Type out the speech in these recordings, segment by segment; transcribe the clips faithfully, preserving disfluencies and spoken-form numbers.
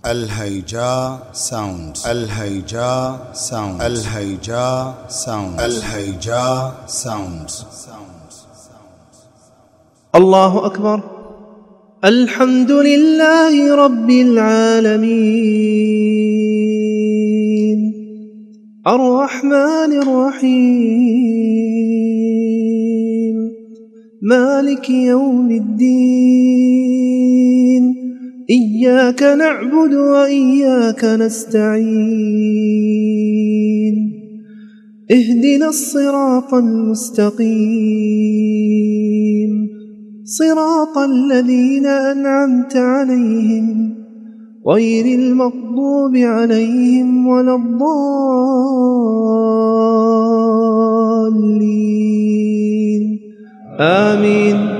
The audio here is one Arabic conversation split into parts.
الهيجاء ساوند الهيجاء ساوند الهيجاء ساوند الهيجاء ساوند. الله أكبر. الحمد لله رب العالمين الرحمن الرحيم مالك يوم الدين إياك نعبد وإياك نستعين اهدنا الصراط المستقيم صراط الذين أنعمت عليهم غير المغضوب عليهم ولا الضالين آمين.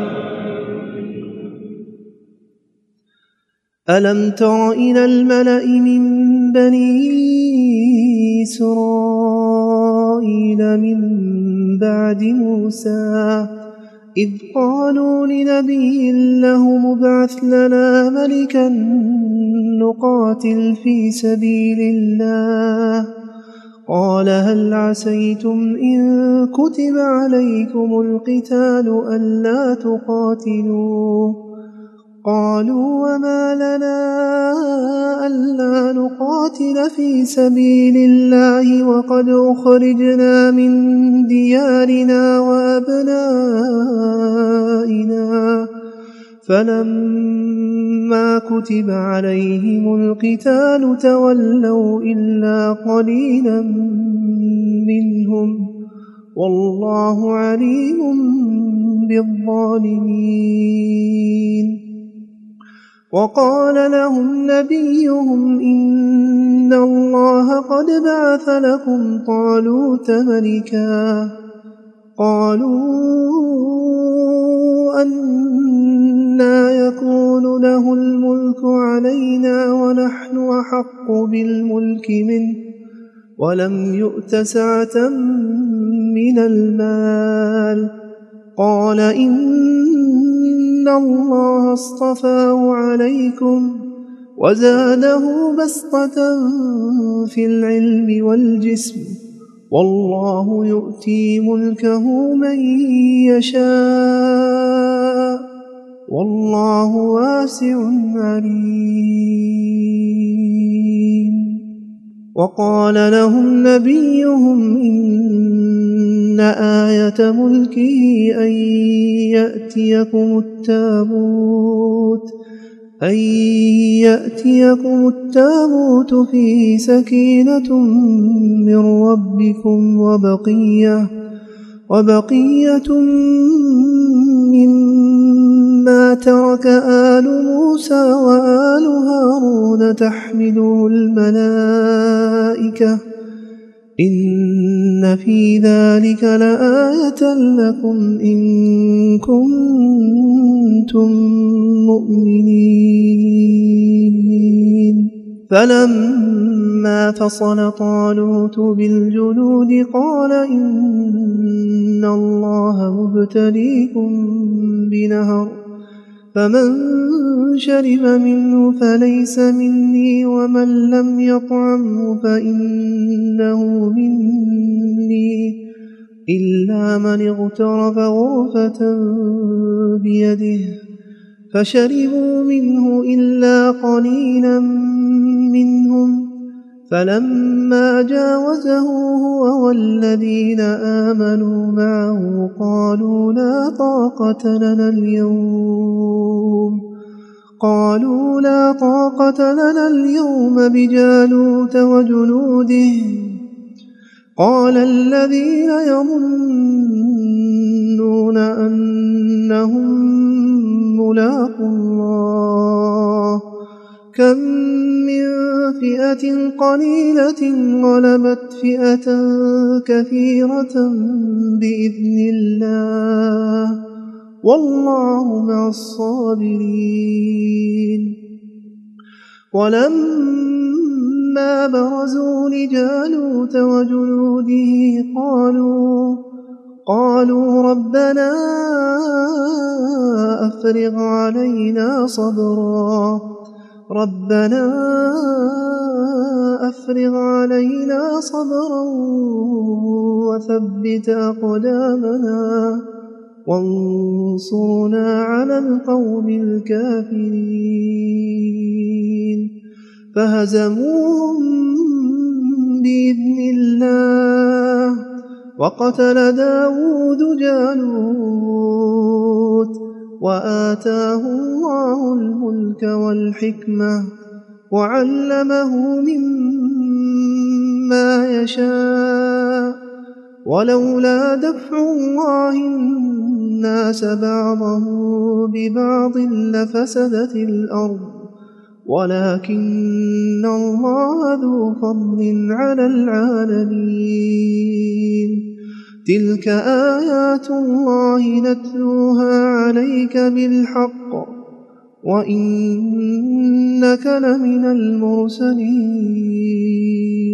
ألم تر إلى الملأ من بني إسرائيل من بعد موسى إذ قالوا لنبي له مبعث لنا ملكا نقاتل في سبيل الله قال هل عسيتم إن كتب عليكم القتال ألا تقاتلوا قالوا وما لنا ألا نقاتل في سبيل الله وقد أخرجنا من ديارنا وأبنائنا فلما كتب عليهم القتال تولوا إلا قليلا منهم والله عليم بالظالمين. وقال لهم نبيهم إن الله قد بعث لكم طالوت ملكا قالوا أنى يكون له الملك علينا ونحن أحق بالملك منه ولم يؤت سعة من المال قال إن الله اصطفاه عليكم وزاده بسطة في العلم والجسم والله يؤتي ملكه من يشاء والله واسع عليم. وقال لهم نبيهم إن آية ملكه أن يأتيكم التابوت أن يأتيكم التابوت فيه سكينة من ربكم وبقية وبقية مما ترك آل موسى وآل هارون تحمله الملائكة إن في ذلك لآية لكم إن كنتم مؤمنين. فلما فصل طالوت بالجنود قال إن الله مبتليكم بنهر فمن شرب منه فليس مني ومن لم يطعمه فإنه مني إلا من اغترف غرفة بيده فشربوا منه إلا قليلا منهم فلما جاوزه هو والذين آمنوا معه قالوا لا طاقة لنا اليوم قالوا لا طاقة لنا اليوم بجالوت وجنوده قال الذين يظنون أنهم ملاقو الله كم من فئة قليلة غلبت فئة كثيرة بإذن الله والله مع الصابرين. ولما برزوا لجالوت وجنوده قالوا قالوا ربنا أفرغ علينا صبرا ربنا أفرغ علينا صبرا وثبت أقدامنا وانصرنا على القوم الكافرين فهزموهم بإذن الله وقتل داود جالوت وآتاه الله الملك والحكمة وعلمه مما يشاء ولولا دفع الله الناس بعضهم ببعض لفسدت الأرض ولكن الله ذو فضل على العالمين تلك آيات الله نتلوها عليك بالحق وإنك لمن المرسلين